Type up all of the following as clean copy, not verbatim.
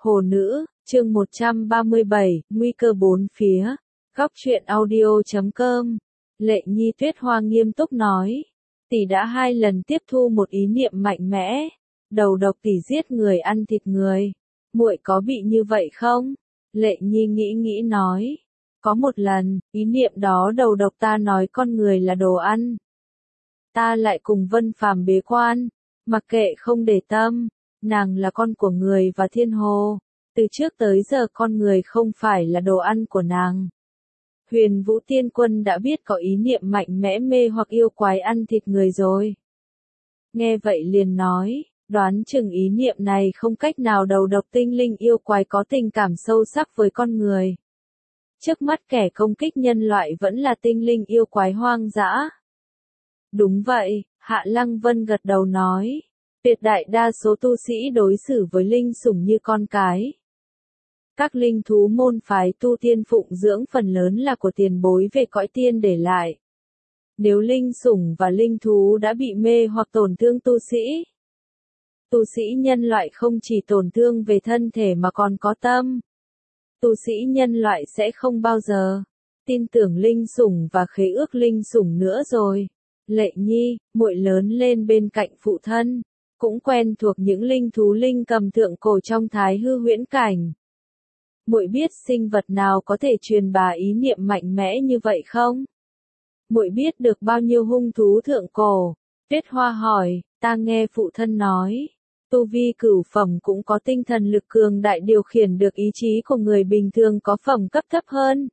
Hồ nữ, chương 137, nguy cơ bốn phía. Góc truyện audio.com. Lệ Nhi Tuyết Hoa nghiêm túc nói. Tỷ đã 2 lần tiếp thu một ý niệm mạnh mẽ. Đầu độc tỷ giết người ăn thịt người. Muội có bị như vậy không? Lệ Nhi nghĩ nói. Có một lần, ý niệm đó đầu độc ta nói con người là đồ ăn. Ta lại cùng Vân Phàm bế quan. Mặc kệ không để tâm. Nàng là con của người và thiên hồ. Từ trước tới giờ con người không phải là đồ ăn của nàng. Huyền Vũ Tiên Quân đã biết có ý niệm mạnh mẽ mê hoặc yêu quái ăn thịt người rồi. Nghe vậy liền nói, đoán chừng ý niệm này không cách nào đầu độc tinh linh yêu quái có tình cảm sâu sắc với con người. Trước mắt kẻ công kích nhân loại vẫn là tinh linh yêu quái hoang dã. Đúng vậy, Hạ Lăng Vân gật đầu nói. Tuyệt đại đa số tu sĩ đối xử với linh sủng như con cái. Các linh thú môn phái tu tiên phụng dưỡng phần lớn là của tiền bối về cõi tiên để lại. Nếu linh sủng và linh thú đã bị mê hoặc tổn thương tu sĩ nhân loại không chỉ tổn thương về thân thể mà còn có tâm. Tu sĩ nhân loại sẽ không bao giờ tin tưởng linh sủng và khế ước linh sủng nữa rồi. Lệ Nhi, muội lớn lên bên cạnh phụ thân, cũng quen thuộc những linh thú linh cầm thượng cổ trong Thái Hư Huyễn Cảnh. Muội biết sinh vật nào có thể truyền bá ý niệm mạnh mẽ như vậy không? Muội biết được bao nhiêu hung thú thượng cổ? Tuyết Hoa hỏi, ta nghe phụ thân nói, tu vi cửu phẩm cũng có tinh thần lực cường đại điều khiển được ý chí của người bình thường có phẩm cấp thấp hơn.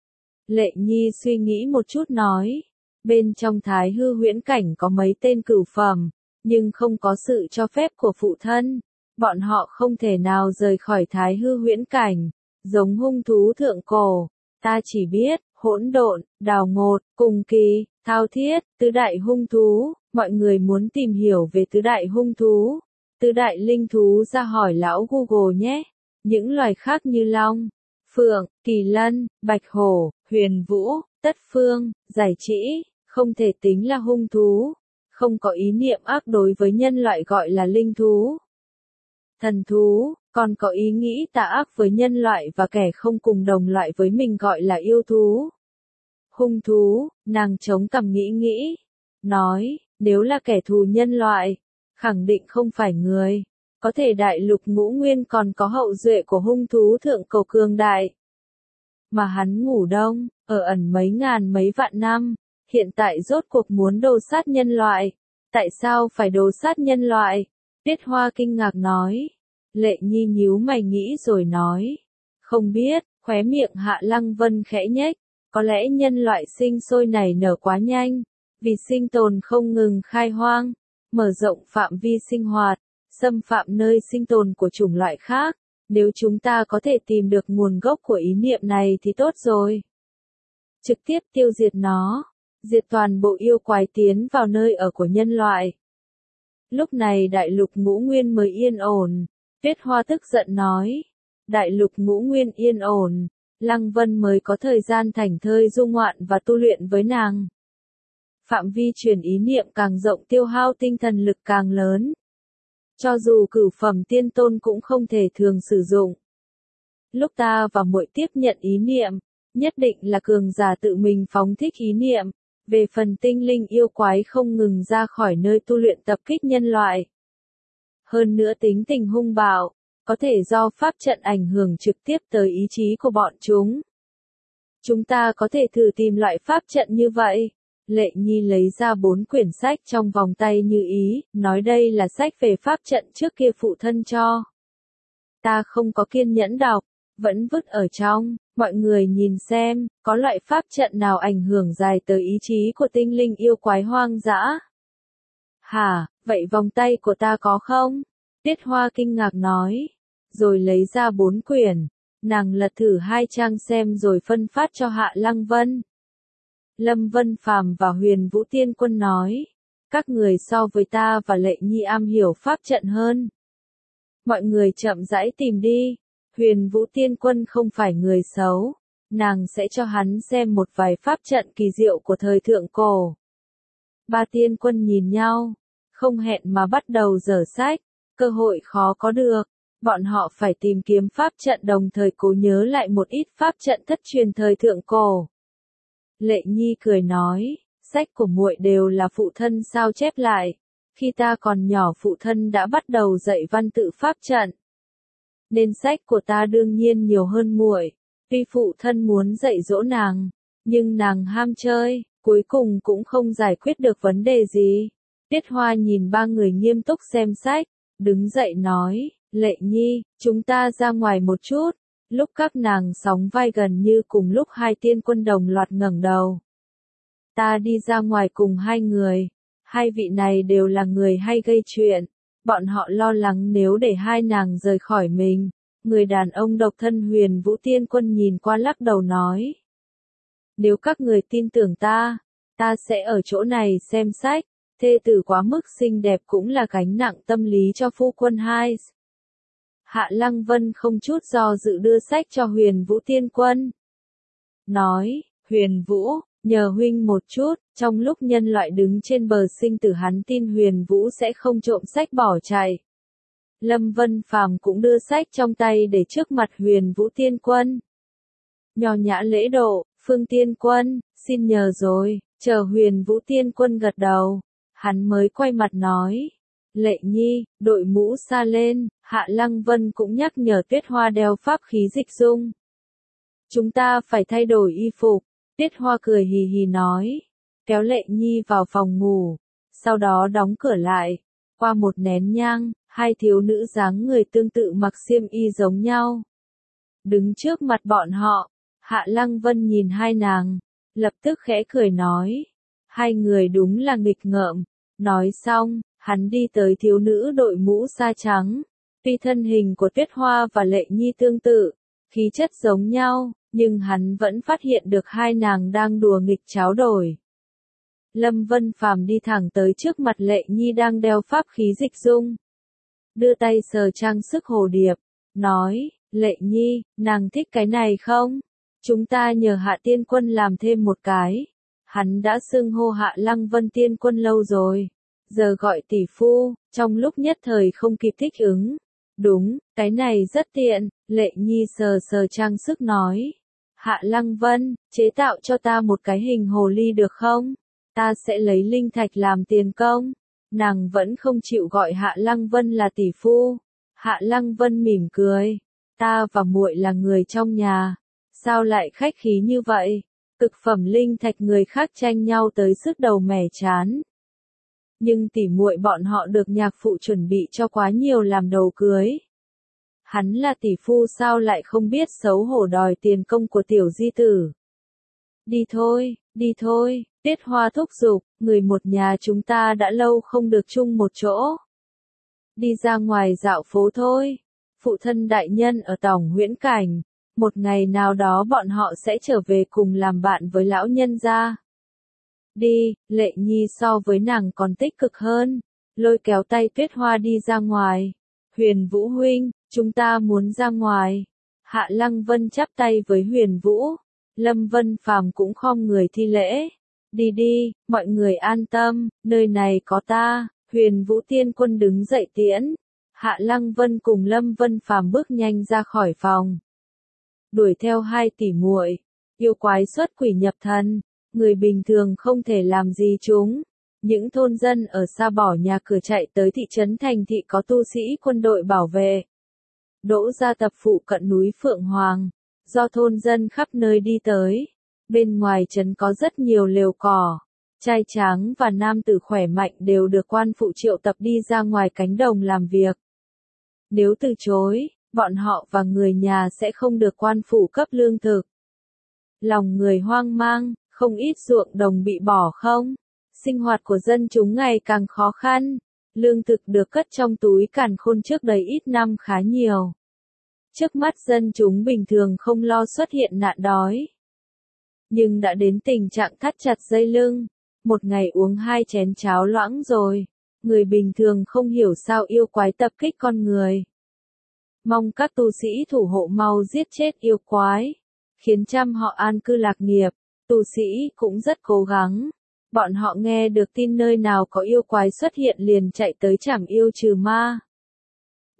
Lệ Nhi suy nghĩ một chút nói, bên trong Thái Hư Huyễn Cảnh có mấy tên cửu phẩm, nhưng không có sự cho phép của phụ thân, bọn họ không thể nào rời khỏi Thái Hư Huyễn Cảnh, giống hung thú thượng cổ. Ta chỉ biết, hỗn độn, đào ngột, cùng kỳ, thao thiết, tứ đại hung thú. Mọi người muốn tìm hiểu về tứ đại hung thú, tứ đại linh thú ra hỏi lão Google nhé. Những loài khác như long, phượng, kỳ lân, bạch hổ, huyền vũ, tất phương, giải trĩ, không thể tính là hung thú. Không có ý niệm ác đối với nhân loại gọi là linh thú. Thần thú, còn có ý nghĩ tà ác với nhân loại và kẻ không cùng đồng loại với mình gọi là yêu thú. Hung thú, nàng chống cằm nghĩ, nói, nếu là kẻ thù nhân loại, khẳng định không phải người. Có thể đại lục ngũ nguyên còn có hậu duệ của hung thú thượng cổ cường đại. Mà hắn ngủ đông, ở ẩn mấy ngàn mấy vạn năm, hiện tại rốt cuộc muốn đồ sát nhân loại. Tại sao phải đồ sát nhân loại? Tuyết Hoa kinh ngạc nói. Lệ Nhi nhíu mày nghĩ rồi nói. Không biết, khóe miệng Hạ Lăng Vân khẽ nhếch. Có lẽ nhân loại sinh sôi nảy nở quá nhanh. Vì sinh tồn không ngừng khai hoang, mở rộng phạm vi sinh hoạt, xâm phạm nơi sinh tồn của chủng loại khác. Nếu chúng ta có thể tìm được nguồn gốc của ý niệm này thì tốt rồi. Trực tiếp tiêu diệt nó. Diệt toàn bộ yêu quái tiến vào nơi ở của nhân loại. Lúc này đại lục ngũ nguyên mới yên ổn. Tuyết Hoa tức giận nói. Đại lục ngũ nguyên yên ổn. Lăng Vân mới có thời gian thảnh thơi du ngoạn và tu luyện với nàng. Phạm vi truyền ý niệm càng rộng tiêu hao tinh thần lực càng lớn. Cho dù cửu phẩm tiên tôn cũng không thể thường sử dụng. Lúc ta và muội tiếp nhận ý niệm, nhất định là cường giả tự mình phóng thích ý niệm. Về phần tinh linh yêu quái không ngừng ra khỏi nơi tu luyện tập kích nhân loại. Hơn nữa tính tình hung bạo, có thể do pháp trận ảnh hưởng trực tiếp tới ý chí của bọn chúng. Chúng ta có thể thử tìm loại pháp trận như vậy. Lệ Nhi lấy ra 4 quyển sách trong vòng tay như ý, nói đây là sách về pháp trận trước kia phụ thân cho. Ta không có kiên nhẫn đọc, vẫn vứt ở trong. Mọi người nhìn xem, có loại pháp trận nào ảnh hưởng dài tới ý chí của tinh linh yêu quái hoang dã? Hả, vậy vòng tay của ta có không? Tuyết Hoa kinh ngạc nói. Rồi lấy ra 4 quyển. Nàng lật thử 2 trang xem rồi phân phát cho Hạ Lăng Vân. Lâm Vân Phàm và Huyền Vũ Tiên Quân nói. Các người so với ta và Lệ Nhi am hiểu pháp trận hơn. Mọi người chậm rãi tìm đi. Huyền Vũ Tiên Quân không phải người xấu. Nàng sẽ cho hắn xem một vài pháp trận kỳ diệu của thời thượng cổ. 3 tiên quân nhìn nhau. Không hẹn mà bắt đầu dở sách. Cơ hội khó có được. bọn họ phải tìm kiếm pháp trận đồng thời cố nhớ lại một ít pháp trận thất truyền thời thượng cổ. Lệ Nhi cười nói, sách của muội đều là phụ thân sao chép lại. Khi ta còn nhỏ phụ thân đã bắt đầu dạy văn tự pháp trận. Nên sách của ta đương nhiên nhiều hơn muội. Tuy phụ thân muốn dạy dỗ nàng, nhưng nàng ham chơi, cuối cùng cũng không giải quyết được vấn đề gì. Tiết Hoa nhìn ba người nghiêm túc xem sách, đứng dậy nói, Lệ Nhi, chúng ta ra ngoài một chút. Lúc các nàng sóng vai gần như cùng lúc hai tiên quân đồng loạt ngẩng đầu. Ta đi ra ngoài cùng hai người. Hai vị này đều là người hay gây chuyện. Bọn họ lo lắng nếu để hai nàng rời khỏi mình. Người đàn ông độc thân Huyền Vũ Tiên Quân nhìn qua lắc đầu nói. Nếu các người tin tưởng ta sẽ ở chỗ này xem sách. Thê tử quá mức xinh đẹp cũng là gánh nặng tâm lý cho phu quân hai. Hạ Lăng Vân không chút do dự đưa sách cho Huyền Vũ Tiên Quân. Nói, Huyền Vũ, nhờ huynh một chút, trong lúc nhân loại đứng trên bờ sinh tử hắn tin Huyền Vũ sẽ không trộm sách bỏ chạy. Lâm Vân Phàm cũng đưa sách trong tay để trước mặt Huyền Vũ Tiên Quân. Nho nhã lễ độ, Phương Tiên Quân, xin nhờ rồi, chờ Huyền Vũ Tiên Quân gật đầu. Hắn mới quay mặt nói. Lệ Nhi, đội mũ xa lên, Hạ Lăng Vân cũng nhắc nhở Tuyết Hoa đeo pháp khí dịch dung. Chúng ta phải thay đổi y phục, Tuyết Hoa cười hì hì nói, kéo Lệ Nhi vào phòng ngủ, sau đó đóng cửa lại, qua một nén nhang, hai thiếu nữ dáng người tương tự mặc xiêm y giống nhau. Đứng trước mặt bọn họ, Hạ Lăng Vân nhìn hai nàng, lập tức khẽ cười nói, hai người đúng là nghịch ngợm, nói xong. Hắn đi tới thiếu nữ đội mũ sa trắng. Tuy thân hình của Tuyết Hoa và Lệ Nhi tương tự, khí chất giống nhau, nhưng hắn vẫn phát hiện được hai nàng đang đùa nghịch tráo đổi. Lâm Vân Phàm đi thẳng tới trước mặt Lệ Nhi đang đeo pháp khí dịch dung. Đưa tay sờ trang sức hồ điệp, nói, Lệ Nhi, nàng thích cái này không? Chúng ta nhờ Hạ Tiên Quân làm thêm một cái. Hắn đã xưng hô Hạ Lăng Vân Tiên Quân lâu rồi. Giờ gọi tỷ phu, trong lúc nhất thời không kịp thích ứng. Đúng, cái này rất tiện, Lệ Nhi sờ sờ trang sức nói. Hạ Lăng Vân, chế tạo cho ta một cái hình hồ ly được không? Ta sẽ lấy linh thạch làm tiền công. Nàng vẫn không chịu gọi Hạ Lăng Vân là tỷ phu. Hạ Lăng Vân mỉm cười. Ta và muội là người trong nhà. Sao lại khách khí như vậy? Cực phẩm linh thạch người khác tranh nhau tới sứt đầu mẻ chán. Nhưng tỉ muội bọn họ được nhạc phụ chuẩn bị cho quá nhiều làm đầu cưới. Hắn là tỷ phu sao lại không biết xấu hổ đòi tiền công của tiểu di tử. Đi thôi, Tiết Hoa thúc giục, người một nhà chúng ta đã lâu không được chung một chỗ. Đi ra ngoài dạo phố thôi. Phụ thân đại nhân ở Tòng Huyễn Cảnh. Một ngày nào đó bọn họ sẽ trở về cùng làm bạn với lão nhân gia. Đi, Lệ Nhi so với nàng còn tích cực hơn. Lôi kéo tay Tuyết Hoa đi ra ngoài. Huyền Vũ huynh, chúng ta muốn ra ngoài. Hạ Lăng Vân chắp tay với Huyền Vũ. Lâm Vân Phàm cũng khom người thi lễ. Đi, mọi người an tâm, nơi này có ta. Huyền Vũ Tiên Quân đứng dậy tiễn. Hạ Lăng Vân cùng Lâm Vân Phàm bước nhanh ra khỏi phòng. Đuổi theo hai tỷ muội, yêu quái xuất quỷ nhập thần. Người bình thường không thể làm gì chúng. Những thôn dân ở xa bỏ nhà cửa chạy tới thị trấn thành thị có tu sĩ quân đội bảo vệ. Đỗ gia tập phụ cận núi Phượng Hoàng. Do thôn dân khắp nơi đi tới. Bên ngoài trấn có rất nhiều lều cỏ. Trai tráng và nam tử khỏe mạnh đều được quan phụ triệu tập đi ra ngoài cánh đồng làm việc. Nếu từ chối, bọn họ và người nhà sẽ không được quan phủ cấp lương thực. Lòng người hoang mang. Không ít ruộng đồng bị bỏ không. Sinh hoạt của dân chúng ngày càng khó khăn. Lương thực được cất trong túi càn khôn trước đây ít năm khá nhiều. Trước mắt dân chúng bình thường không lo xuất hiện nạn đói. Nhưng đã đến tình trạng thắt chặt dây lưng. Một ngày uống 2 chén cháo loãng rồi. Người bình thường không hiểu sao yêu quái tập kích con người. Mong các tu sĩ thủ hộ mau giết chết yêu quái. Khiến trăm họ an cư lạc nghiệp. Tu sĩ cũng rất cố gắng. Bọn họ nghe được tin nơi nào có yêu quái xuất hiện liền chạy tới trảm yêu trừ ma.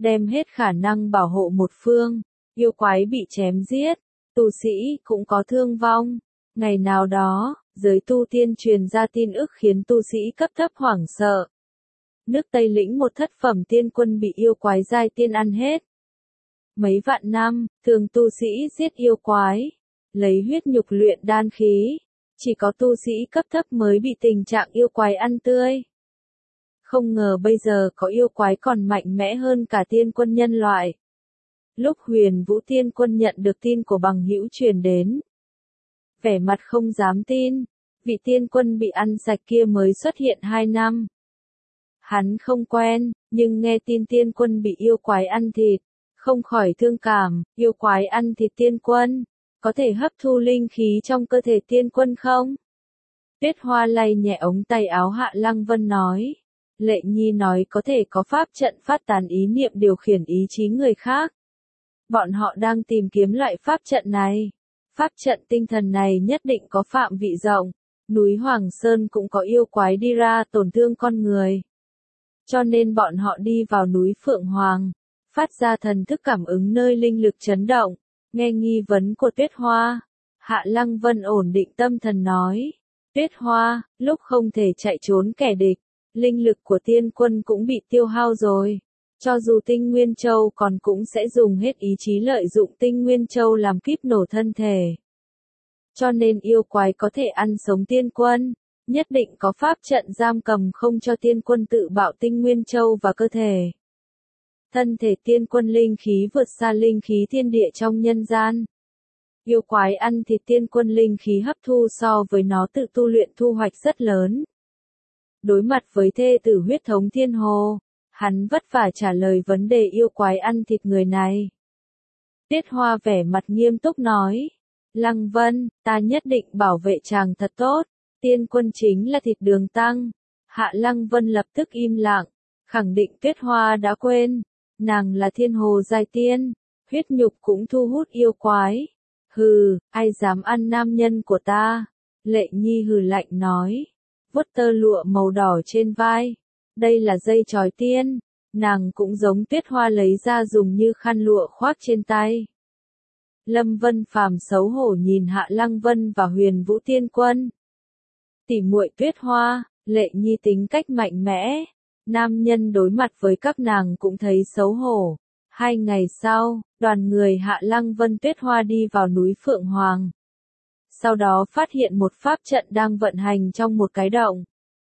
đem hết khả năng bảo hộ một phương. Yêu quái bị chém giết, tu sĩ cũng có thương vong. Ngày nào đó, giới tu tiên truyền ra tin ức khiến tu sĩ cấp thấp hoảng sợ. Nước Tây lĩnh một thất phẩm tiên quân bị yêu quái giai tiên ăn hết. Mấy vạn năm, thường tu sĩ giết yêu quái, lấy huyết nhục luyện đan khí. Chỉ có tu sĩ cấp thấp mới bị tình trạng yêu quái ăn tươi. Không ngờ bây giờ có yêu quái còn mạnh mẽ hơn cả tiên quân nhân loại. Lúc Huyền Vũ tiên quân nhận được tin của bằng hữu truyền đến, vẻ mặt không dám tin, vị tiên quân bị ăn sạch kia mới xuất hiện 2 năm. Hắn không quen, nhưng nghe tin tiên quân bị yêu quái ăn thịt, không khỏi thương cảm. Yêu quái ăn thịt tiên quân, có thể hấp thu linh khí trong cơ thể tiên quân không? Tuyết Hoa lay nhẹ ống tay áo Hạ Lăng Vân nói. Lệ Nhi nói có thể có pháp trận phát tán ý niệm điều khiển ý chí người khác. Bọn họ đang tìm kiếm loại pháp trận này. Pháp trận tinh thần này nhất định có phạm vị rộng. Núi Hoàng Sơn cũng có yêu quái đi ra tổn thương con người. Cho nên bọn họ đi vào núi Phượng Hoàng, phát ra thần thức cảm ứng nơi linh lực chấn động. Nghe nghi vấn của Tuyết Hoa, Hạ Lăng Vân ổn định tâm thần nói. Tuyết Hoa, lúc không thể chạy trốn kẻ địch, linh lực của tiên quân cũng bị tiêu hao rồi. Cho dù Tinh Nguyên Châu còn cũng sẽ dùng hết ý chí lợi dụng Tinh Nguyên Châu làm kíp nổ thân thể. Cho nên yêu quái có thể ăn sống tiên quân, nhất định có pháp trận giam cầm không cho tiên quân tự bạo Tinh Nguyên Châu vào cơ thể. Thân thể tiên quân linh khí vượt xa linh khí thiên địa trong nhân gian. Yêu quái ăn thịt tiên quân linh khí hấp thu so với nó tự tu luyện thu hoạch rất lớn. Đối mặt với thê tử huyết thống thiên hồ, hắn vất vả trả lời vấn đề yêu quái ăn thịt người này. Tiết Hoa vẻ mặt nghiêm túc nói. Lăng Vân, ta nhất định bảo vệ chàng thật tốt. Tiên quân chính là thịt đường tăng. Hạ Lăng Vân lập tức im lặng, khẳng định Tuyết Hoa đã quên. Nàng là thiên hồ giai tiên, huyết nhục cũng thu hút yêu quái. Hừ, ai dám ăn nam nhân của ta? Lệ Nhi hừ lạnh nói. Vuốt tơ lụa màu đỏ trên vai. Đây là dây chói tiên. Nàng cũng giống Tuyết Hoa lấy ra dùng như khăn lụa khoác trên tay. Lâm Vân Phàm xấu hổ nhìn Hạ Lăng Vân và Huyền Vũ tiên quân. Tỉ muội Tuyết Hoa, Lệ Nhi tính cách mạnh mẽ. Nam nhân đối mặt với các nàng cũng thấy xấu hổ. 2 ngày sau, đoàn người Hạ Lăng Vân Tuyết Hoa đi vào núi Phượng Hoàng. Sau đó phát hiện một pháp trận đang vận hành trong một cái động.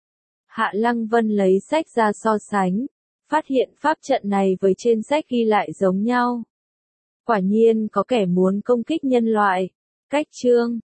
Hạ Lăng Vân lấy sách ra so sánh, phát hiện pháp trận này với trên sách ghi lại giống nhau. Quả nhiên có kẻ muốn công kích nhân loại. Cách chương